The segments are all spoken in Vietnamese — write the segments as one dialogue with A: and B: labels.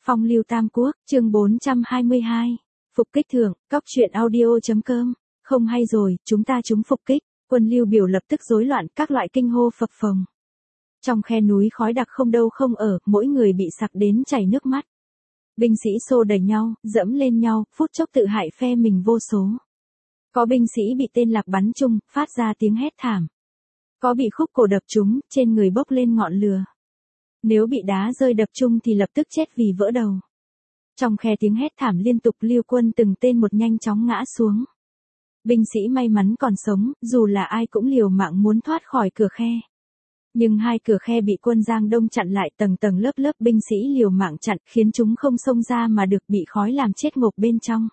A: Phong lưu Tam Quốc, chương 422. Phục kích thượng, cóc truyện audio.com. Không hay rồi, chúng ta trúng phục kích. Quân Lưu Biểu lập tức rối loạn, các loại kinh hô phập phồng. Trong khe núi khói đặc không đâu không ở, mỗi người bị sặc đến chảy nước mắt. Binh sĩ xô đẩy nhau, dẫm lên nhau, phút chốc tự hại phe mình vô số. Có binh sĩ bị tên lạc bắn trúng, phát ra tiếng hét thảm. Có bị khúc cổ đập trúng, trên người bốc lên ngọn lửa. Nếu bị đá rơi đập trúng thì lập tức chết vì vỡ đầu. Trong khe tiếng hét thảm liên tục, Lưu quân từng tên một nhanh chóng ngã xuống. Binh sĩ may mắn còn sống, dù là ai cũng liều mạng muốn thoát khỏi cửa khe. Nhưng hai cửa khe bị quân Giang Đông chặn lại, tầng tầng lớp lớp binh sĩ liều mạng chặn, khiến chúng không xông ra mà được bị khói làm chết ngộp bên trong.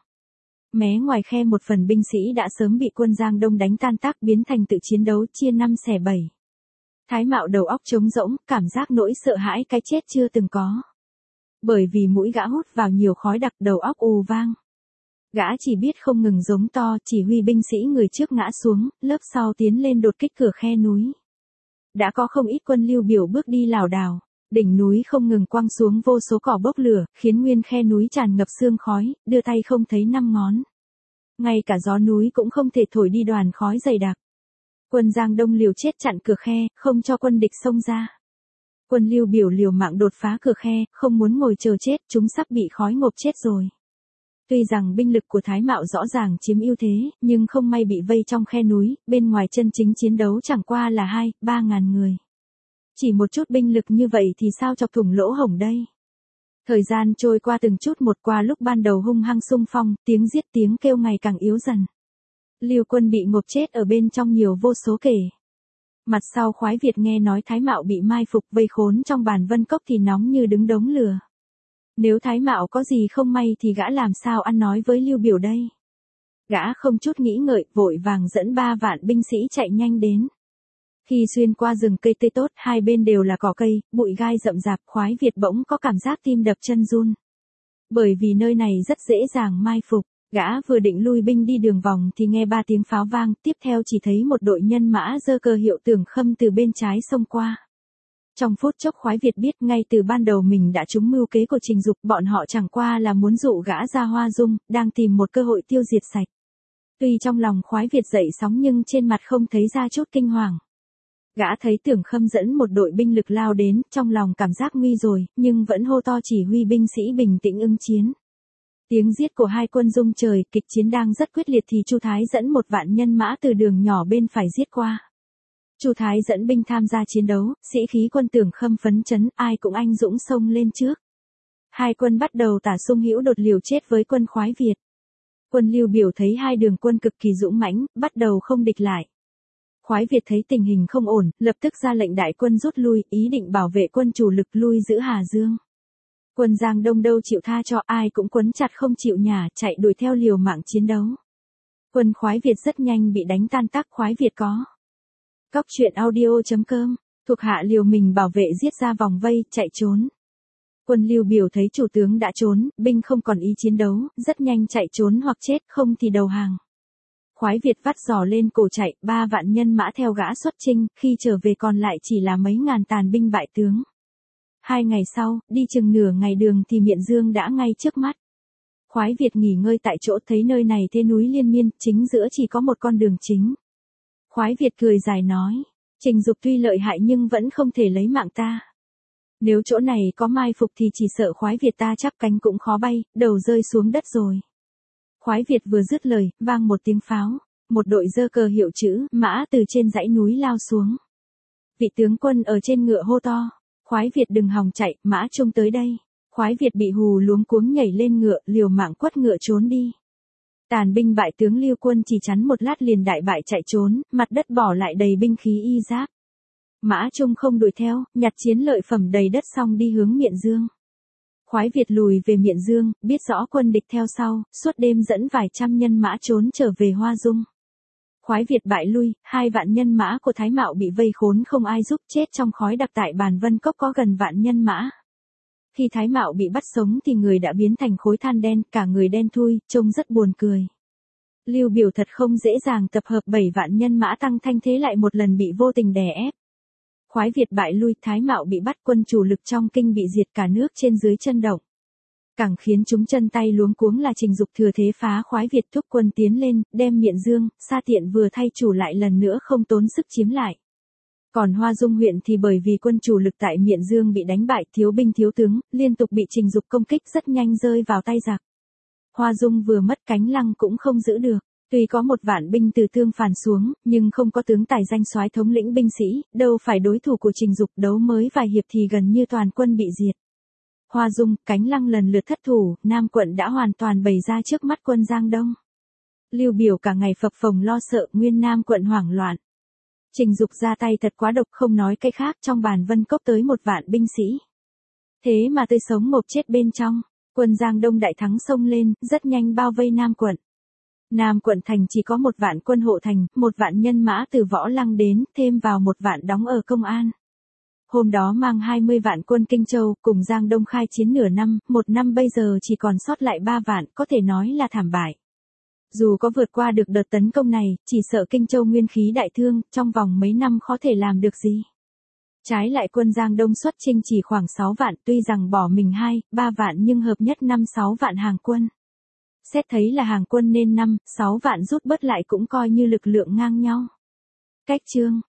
A: Mé ngoài khe một phần binh sĩ đã sớm bị quân Giang Đông đánh tan tác, biến thành tự chiến đấu chia 5 xẻ 7. Thái Mạo đầu óc trống rỗng, cảm giác nỗi sợ hãi cái chết chưa từng có. Bởi vì mũi gã hút vào nhiều khói đặc, đầu óc ù vang. Gã chỉ biết không ngừng giống to, chỉ huy binh sĩ người trước ngã xuống, lớp sau tiến lên đột kích cửa khe núi. Đã có không ít quân Lưu Biểu bước đi lảo đảo, đỉnh núi không ngừng quăng xuống vô số cỏ bốc lửa, khiến nguyên khe núi tràn ngập sương khói, đưa tay không thấy năm ngón. Ngay cả gió núi cũng không thể thổi đi đoàn khói dày đặc. Quân Giang Đông liều chết chặn cửa khe, không cho quân địch xông ra. Quân Lưu Biểu liều mạng đột phá cửa khe, không muốn ngồi chờ chết, chúng sắp bị khói ngộp chết rồi. Tuy rằng binh lực của Thái Mạo rõ ràng chiếm ưu thế, nhưng không may bị vây trong khe núi, bên ngoài chân chính chiến đấu chẳng qua là 2-3 ngàn người. Chỉ một chút binh lực như vậy thì sao chọc thủng lỗ hổng đây? Thời gian trôi qua từng chút một, qua lúc ban đầu hung hăng xung phong, tiếng giết tiếng kêu ngày càng yếu dần. Lưu quân bị ngộp chết ở bên trong nhiều vô số kể. Mặt sau Khoái Việt nghe nói Thái Mạo bị mai phục vây khốn trong Bàn Vân Cốc thì nóng như đứng đống lửa. Nếu Thái Mạo có gì không may thì gã làm sao ăn nói với Lưu Biểu đây? Gã không chút nghĩ ngợi, vội vàng dẫn 3 vạn binh sĩ chạy nhanh đến. Khi xuyên qua rừng cây tươi tốt, hai bên đều là cỏ cây, bụi gai rậm rạp, Khoái Việt bỗng có cảm giác tim đập chân run. Bởi vì nơi này rất dễ dàng mai phục, gã vừa định lui binh đi đường vòng thì nghe 3 tiếng pháo vang, tiếp theo chỉ thấy một đội nhân mã giơ cờ hiệu Tưởng Khâm từ bên trái xông qua. Trong phút chốc Khoái Việt biết ngay từ ban đầu mình đã trúng mưu kế của Trình Dục, bọn họ chẳng qua là muốn dụ gã ra Hoa Dung, đang tìm một cơ hội tiêu diệt sạch. Tuy trong lòng Khoái Việt dậy sóng nhưng trên mặt không thấy ra chút kinh hoàng. Gã thấy Tưởng Khâm dẫn một đội binh lực lao đến, trong lòng cảm giác nguy rồi, nhưng vẫn hô to chỉ huy binh sĩ bình tĩnh ứng chiến. Tiếng giết của hai quân rung trời, kịch chiến đang rất quyết liệt thì Chu Thái dẫn 1 vạn nhân mã từ đường nhỏ bên phải giết qua. Chu Thái dẫn binh tham gia chiến đấu, sĩ khí quân Tưởng Khâm phấn chấn, ai cũng anh dũng xông lên trước. Hai quân bắt đầu tả xung hữu đột liều chết với quân Khoái Việt. Quân Lưu Biểu thấy hai đường quân cực kỳ dũng mãnh, bắt đầu không địch lại. Khoái Việt thấy tình hình không ổn, lập tức ra lệnh đại quân rút lui, ý định bảo vệ quân chủ lực lui giữ Hà Dương. Quân Giang Đông đâu chịu tha cho, ai cũng quấn chặt không chịu nhả, chạy đuổi theo liều mạng chiến đấu. Quân Khoái Việt rất nhanh bị đánh tan tác. Khoái Việt có cóc truyện audio.com, thuộc hạ liều mình bảo vệ giết ra vòng vây, chạy trốn. Quân Lưu Biểu thấy chủ tướng đã trốn, binh không còn ý chiến đấu, rất nhanh chạy trốn hoặc chết, không thì đầu hàng. Khoái Việt vắt giò lên cổ chạy, 3 vạn nhân mã theo gã xuất chinh, khi trở về còn lại chỉ là mấy ngàn tàn binh bại tướng. 2 ngày sau, đi chừng nửa ngày đường thì Miện Dương đã ngay trước mắt. Khoái Việt nghỉ ngơi tại chỗ, thấy nơi này thế núi liên miên, chính giữa chỉ có một con đường chính. Khoái Việt cười dài nói, Trình Dục tuy lợi hại nhưng vẫn không thể lấy mạng ta. Nếu chỗ này có mai phục thì chỉ sợ Khoái Việt ta chắp cánh cũng khó bay, đầu rơi xuống đất rồi. Khoái Việt vừa dứt lời, vang một tiếng pháo, một đội giơ cờ hiệu chữ mã từ trên dãy núi lao xuống. Vị tướng quân ở trên ngựa hô to, Khoái Việt đừng hòng chạy, Mã Trung tới đây. Khoái Việt bị hù luống cuống nhảy lên ngựa, liều mạng quất ngựa trốn đi. Tàn binh bại tướng Lưu quân chỉ chắn một lát liền đại bại chạy trốn, mặt đất bỏ lại đầy binh khí y giáp. Mã Trung không đuổi theo, nhặt chiến lợi phẩm đầy đất xong đi hướng Miện Dương. Khoái Việt lùi về Miện Dương, biết rõ quân địch theo sau, suốt đêm dẫn vài trăm nhân mã trốn trở về Hoa Dung. Khoái Việt bại lui, 2 vạn nhân mã của Thái Mạo bị vây khốn không ai giúp, chết trong khói đặc tại Bàn Vân Cốc có gần vạn nhân mã. Khi Thái Mạo bị bắt sống thì người đã biến thành khối than đen, cả người đen thui, trông rất buồn cười. Lưu Biểu thật không dễ dàng tập hợp 7 vạn nhân mã tăng thanh thế lại một lần bị vô tình đè ép. Khoái Việt bại lui, Thái Mạo bị bắt, quân chủ lực trong kinh bị diệt, cả nước trên dưới chân động. Càng khiến chúng chân tay luống cuống là Trình Dục thừa thế phá khoái Việt thúc quân tiến lên, đem Miện Dương, Sa Tiện vừa thay chủ lại lần nữa không tốn sức chiếm lại. Còn Hoa Dung huyện thì bởi vì quân chủ lực tại Miện Dương bị đánh bại, thiếu binh thiếu tướng, liên tục bị Trình Dục công kích rất nhanh rơi vào tay giặc. Hoa Dung vừa mất Cánh Lăng cũng không giữ được. Tuy có 1 vạn binh từ Tương Phàn xuống, nhưng không có tướng tài danh soái thống lĩnh binh sĩ, đâu phải đối thủ của Trình Dục, đấu mới vài hiệp thì gần như toàn quân bị diệt. Hoa Dung, Cánh Lăng lần lượt thất thủ, Nam quận đã hoàn toàn bày ra trước mắt quân Giang Đông. Lưu Biểu cả ngày phập phồng lo sợ, nguyên Nam quận hoảng loạn. Trình Dục ra tay thật quá độc, không nói cái khác, trong bàn Vân Cốc tới 1 vạn binh sĩ. Thế mà tươi sống ngộp chết bên trong, quân Giang Đông đại thắng xông lên, rất nhanh bao vây Nam quận. Nam quận thành chỉ có 1 vạn quân hộ thành, 1 vạn nhân mã từ Võ Lăng đến, thêm vào 1 vạn đóng ở Công An. Hôm đó mang 20 vạn quân Kinh Châu, cùng Giang Đông khai chiến nửa năm, 1 năm bây giờ chỉ còn sót lại 3 vạn, có thể nói là thảm bại. Dù có vượt qua được đợt tấn công này, chỉ sợ Kinh Châu nguyên khí đại thương, trong vòng mấy năm khó thể làm được gì. Trái lại quân Giang Đông xuất chinh chỉ khoảng 6 vạn, tuy rằng bỏ mình 2-3 vạn nhưng hợp nhất 5-6 vạn hàng quân. Xét thấy là hàng quân nên 5-6 vạn rút bớt lại cũng coi như lực lượng ngang nhau. Cách chương